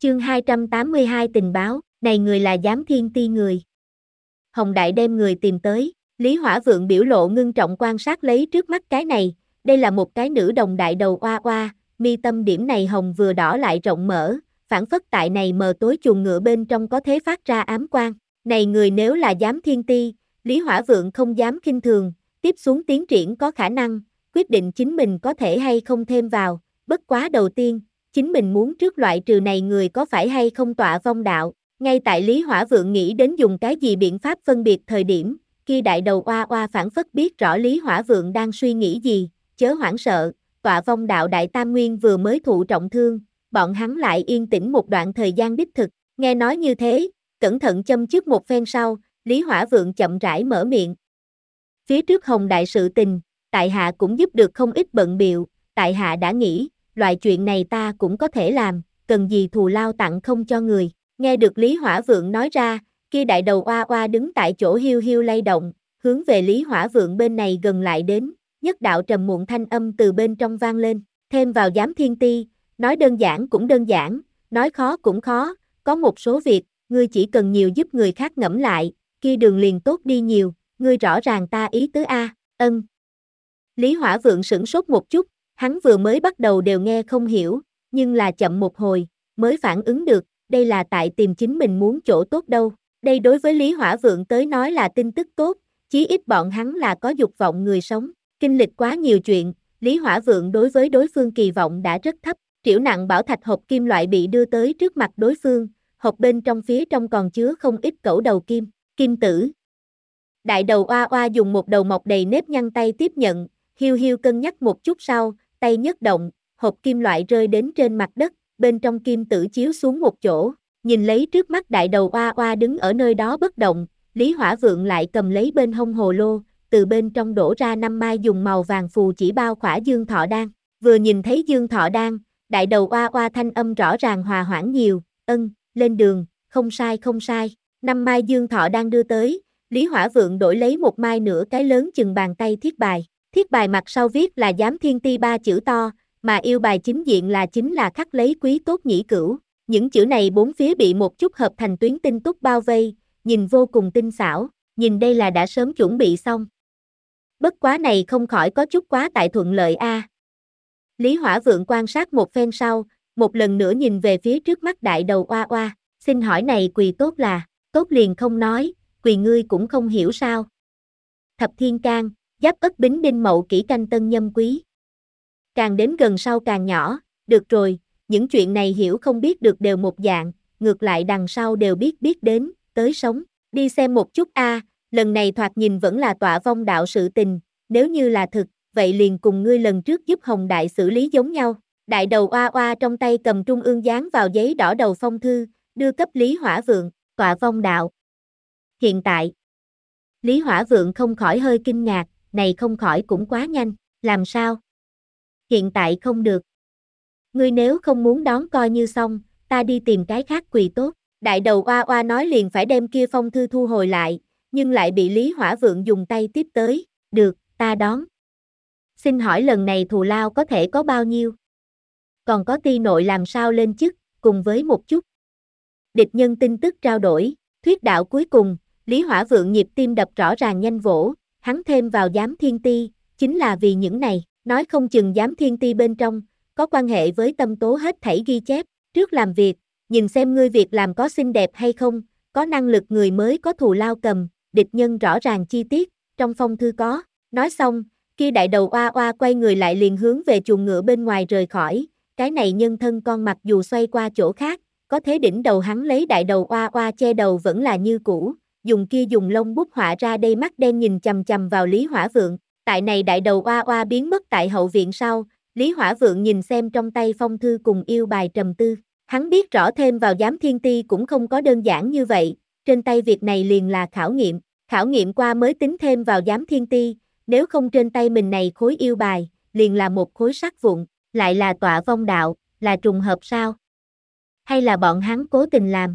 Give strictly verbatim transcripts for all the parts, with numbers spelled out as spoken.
Chương hai trăm tám mươi hai tình báo, này người là Giám Thiên Ti người. Hồng Đại đem người tìm tới, Lý Hỏa Vượng biểu lộ ngưng trọng quan sát lấy trước mắt cái này, đây là một cái nữ đồng đại đầu oa oa, mi tâm điểm này hồng vừa đỏ lại rộng mở, phản phất tại này mờ tối chuồng ngựa bên trong có thế phát ra ám quang. Này người nếu là Giám Thiên Ti, Lý Hỏa Vượng không dám khinh thường, tiếp xuống tiến triển có khả năng, quyết định chính mình có thể hay không thêm vào, bất quá đầu tiên, chính mình muốn trước loại trừ này người có phải hay không tọa vong đạo. Ngay tại Lý Hỏa Vượng nghĩ đến dùng cái gì biện pháp phân biệt thời điểm, kia đại đầu oa oa phản phất biết rõ Lý Hỏa Vượng đang suy nghĩ gì, chớ hoảng sợ, tọa vong đạo đại tam nguyên vừa mới thụ trọng thương, bọn hắn lại yên tĩnh một đoạn thời gian đích thực, nghe nói như thế, cẩn thận châm chước một phen sau, Lý Hỏa Vượng chậm rãi mở miệng. Phía trước Hồng Đại sự tình, tại hạ cũng giúp được không ít bận biệu, tại hạ đã nghĩ, loại chuyện này ta cũng có thể làm, cần gì thù lao tặng không cho người. Nghe được Lý Hỏa Vượng nói ra, kia đại đầu oa oa đứng tại chỗ hiu hiu lay động, hướng về Lý Hỏa Vượng bên này gần lại đến, nhất đạo trầm muộn thanh âm từ bên trong vang lên, thêm vào Giám Thiên Ti, nói đơn giản cũng đơn giản, nói khó cũng khó, có một số việc, ngươi chỉ cần nhiều giúp người khác ngẫm lại, kia đường liền tốt đi nhiều, ngươi rõ ràng ta ý tứ a, ân. Lý Hỏa Vượng sửng sốt một chút, hắn vừa mới bắt đầu đều nghe không hiểu, nhưng là chậm một hồi, mới phản ứng được, đây là tại tìm chính mình muốn chỗ tốt đâu. Đây đối với Lý Hỏa Vượng tới nói là tin tức tốt, chí ít bọn hắn là có dục vọng người sống, kinh lịch quá nhiều chuyện, Lý Hỏa Vượng đối với đối phương kỳ vọng đã rất thấp, triểu nặng bảo thạch hộp kim loại bị đưa tới trước mặt đối phương, hộp bên trong phía trong còn chứa không ít cẩu đầu kim, kim tử. Đại đầu oa oa dùng một đầu mọc đầy nếp nhăn tay tiếp nhận, hiu hiu cân nhắc một chút sau, tay nhất động, hộp kim loại rơi đến trên mặt đất, bên trong kim tử chiếu xuống một chỗ, nhìn lấy trước mắt đại đầu oa oa đứng ở nơi đó bất động, Lý Hỏa Vượng lại cầm lấy bên hông hồ lô, từ bên trong đổ ra năm mai dùng màu vàng phù chỉ bao khỏa dương thọ đan, vừa nhìn thấy dương thọ đan, đại đầu oa oa thanh âm rõ ràng hòa hoãn nhiều, ân, lên đường, không sai không sai, năm mai dương thọ đan đưa tới, Lý Hỏa Vượng đổi lấy một mai nửa cái lớn chừng bàn tay thiết bài, thiết bài mặt sau viết là Giám Thiên Ti ba chữ to, mà yêu bài chính diện là chính là khắc lấy quý tốt nhĩ cửu, những chữ này bốn phía bị một chút hợp thành tuyến tinh túc bao vây, nhìn vô cùng tinh xảo, nhìn đây là đã sớm chuẩn bị xong. Bất quá này không khỏi có chút quá tại thuận lợi a. À. Lý Hỏa Vượng quan sát một phen sau, một lần nữa nhìn về phía trước mắt đại đầu oa oa, xin hỏi này quỳ tốt là, tốt liền không nói, quỳ ngươi cũng không hiểu sao. Thập Thiên Can, Giáp Ất Bính Đinh Mậu Kỷ Canh Tân Nhâm Quý. Càng đến gần sau càng nhỏ, được rồi, những chuyện này hiểu không biết được đều một dạng, ngược lại đằng sau đều biết biết đến, tới sống, đi xem một chút a, lần này thoạt nhìn vẫn là tọa vong đạo sự tình, nếu như là thực, vậy liền cùng ngươi lần trước giúp Hồng Đại xử lý giống nhau. Đại đầu oa oa trong tay cầm trung ương dán vào giấy đỏ đầu phong thư, đưa cấp Lý Hỏa Vượng, tọa vong đạo. Hiện tại, Lý Hỏa Vượng không khỏi hơi kinh ngạc, này không khỏi cũng quá nhanh, làm sao? Hiện tại không được. Ngươi nếu không muốn đón coi như xong, ta đi tìm cái khác quỳ tốt. Đại đầu oa oa nói liền phải đem kia phong thư thu hồi lại, nhưng lại bị Lý Hỏa Vượng dùng tay tiếp tới, được, ta đón. Xin hỏi lần này thù lao có thể có bao nhiêu? Còn có ti nội làm sao lên chức, cùng với một chút. Địch nhân tin tức trao đổi, thuyết đạo cuối cùng, Lý Hỏa Vượng nhịp tim đập rõ ràng nhanh vỗ, hắn thêm vào Giám Thiên Ti, chính là vì những này, nói không chừng Giám Thiên Ti bên trong, có quan hệ với tâm tố hết thảy ghi chép, trước làm việc, nhìn xem ngươi việc làm có xinh đẹp hay không, có năng lực người mới có thù lao cầm, địch nhân rõ ràng chi tiết, trong phong thư có, nói xong, kia đại đầu oa oa quay người lại liền hướng về chuồng ngựa bên ngoài rời khỏi, cái này nhân thân con mặc dù xoay qua chỗ khác, có thế đỉnh đầu hắn lấy đại đầu oa oa che đầu vẫn là như cũ, dùng kia dùng lông bút họa ra đây mắt đen nhìn chằm chằm vào Lý Hỏa Vượng, tại này đại đầu oa oa biến mất tại hậu viện sau, Lý Hỏa Vượng nhìn xem trong tay phong thư cùng yêu bài trầm tư, hắn biết rõ thêm vào Giám Thiên Ti cũng không có đơn giản như vậy, trên tay việc này liền là khảo nghiệm, khảo nghiệm qua mới tính thêm vào Giám Thiên Ti, nếu không trên tay mình này khối yêu bài, liền là một khối sắt vụn, lại là tọa vong đạo, là trùng hợp sao? Hay là bọn hắn cố tình làm?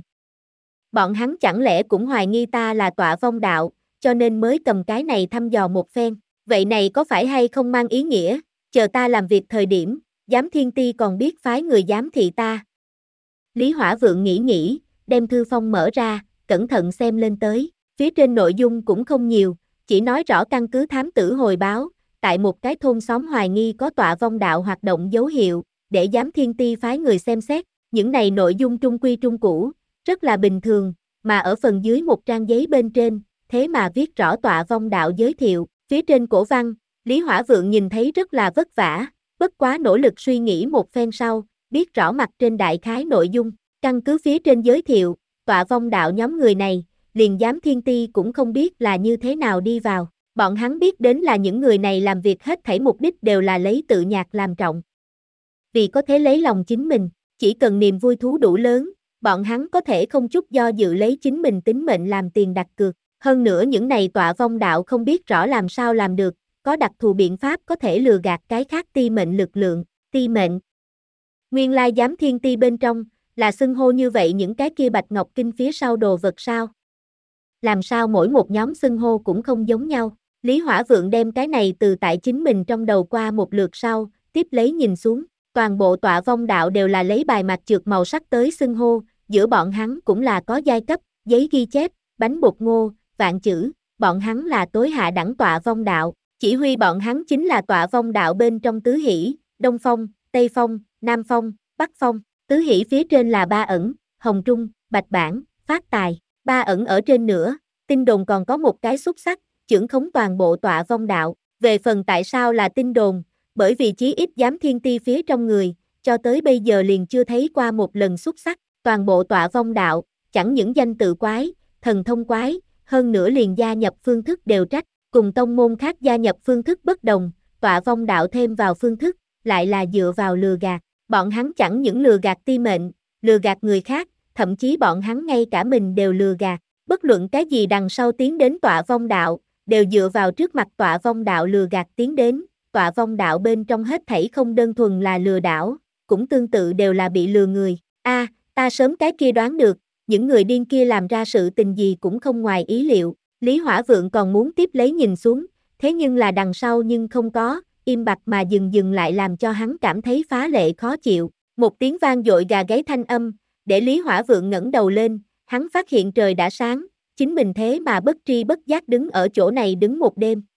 Bọn hắn chẳng lẽ cũng hoài nghi ta là tọa vong đạo, cho nên mới cầm cái này thăm dò một phen, vậy này có phải hay không mang ý nghĩa, chờ ta làm việc thời điểm, Giám Thiên Ti còn biết phái người giám thị ta. Lý Hỏa Vượng nghĩ nghĩ, đem thư phong mở ra, cẩn thận xem lên tới. Phía trên nội dung cũng không nhiều, chỉ nói rõ căn cứ thám tử hồi báo, tại một cái thôn xóm hoài nghi có tọa vong đạo hoạt động dấu hiệu, để giám thiên ti phái người xem xét. Những này nội dung trung quy trung cũ, rất là bình thường, mà ở phần dưới một trang giấy bên trên, thế mà viết rõ tọa vong đạo giới thiệu. Phía trên cổ văn, Lý Hỏa Vượng nhìn thấy rất là vất vả, bất quá nỗ lực suy nghĩ một phen sau, biết rõ mặt trên đại khái nội dung. Căn cứ phía trên giới thiệu, tọa vong đạo nhóm người này, liền giám thiên ti cũng không biết là như thế nào đi vào. Bọn hắn biết đến là những người này làm việc hết thảy mục đích đều là lấy tự nhạc làm trọng. Vì có thể lấy lòng chính mình, chỉ cần niềm vui thú đủ lớn, bọn hắn có thể không chút do dự lấy chính mình tính mệnh làm tiền đặt cược. Hơn nữa những này tọa vong đạo không biết rõ làm sao làm được, có đặc thù biện pháp có thể lừa gạt cái khác ti mệnh lực lượng, ti mệnh. Nguyên lai giám thiên ti bên trong, là xưng hô như vậy những cái kia bạch ngọc kinh phía sau đồ vật sao? Làm sao mỗi một nhóm xưng hô cũng không giống nhau? Lý Hỏa Vượng đem cái này từ tại chính mình trong đầu qua một lượt sau, tiếp lấy nhìn xuống, toàn bộ tọa vong đạo đều là lấy bài mạc trượt màu sắc tới xưng hô, giữa bọn hắn cũng là có giai cấp, giấy ghi chép, bánh bột ngô, vạn chữ, bọn hắn là tối hạ đẳng tọa vong đạo, chỉ huy bọn hắn chính là tọa vong đạo bên trong tứ hỷ, Đông Phong, Tây Phong, Nam Phong, Bắc Phong. Tứ hỷ phía trên là Ba Ẩn, Hồng Trung, Bạch Bản, Phát Tài. Ba Ẩn ở trên nữa, tin đồn còn có một cái xúc sắc, chưởng khống toàn bộ tọa vong đạo. Về phần tại sao là tin đồn, bởi vì chí ít giám thiên ti phía trong người, cho tới bây giờ liền chưa thấy qua một lần xúc sắc. Toàn bộ tọa vong đạo, chẳng những danh tự quái, thần thông quái, hơn nữa liền gia nhập phương thức đều trách, cùng tông môn khác gia nhập phương thức bất đồng, tọa vong đạo thêm vào phương thức, lại là dựa vào lừa gạt. Bọn hắn chẳng những lừa gạt ti mệnh, lừa gạt người khác, thậm chí bọn hắn ngay cả mình đều lừa gạt. Bất luận cái gì đằng sau tiến đến tọa vong đạo, đều dựa vào trước mặt tọa vong đạo lừa gạt tiến đến. Tọa vong đạo bên trong hết thảy không đơn thuần là lừa đảo, cũng tương tự đều là bị lừa người. A, à, ta sớm cái kia đoán được, những người điên kia làm ra sự tình gì cũng không ngoài ý liệu. Lý Hỏa Vượng còn muốn tiếp lấy nhìn xuống, thế nhưng là đằng sau nhưng không có, im bặt mà dừng dừng lại làm cho hắn cảm thấy phá lệ khó chịu. Một tiếng vang dội gà gáy thanh âm, để Lý Hỏa Vượng ngẩng đầu lên, hắn phát hiện trời đã sáng, chính mình thế mà bất tri bất giác đứng ở chỗ này đứng một đêm.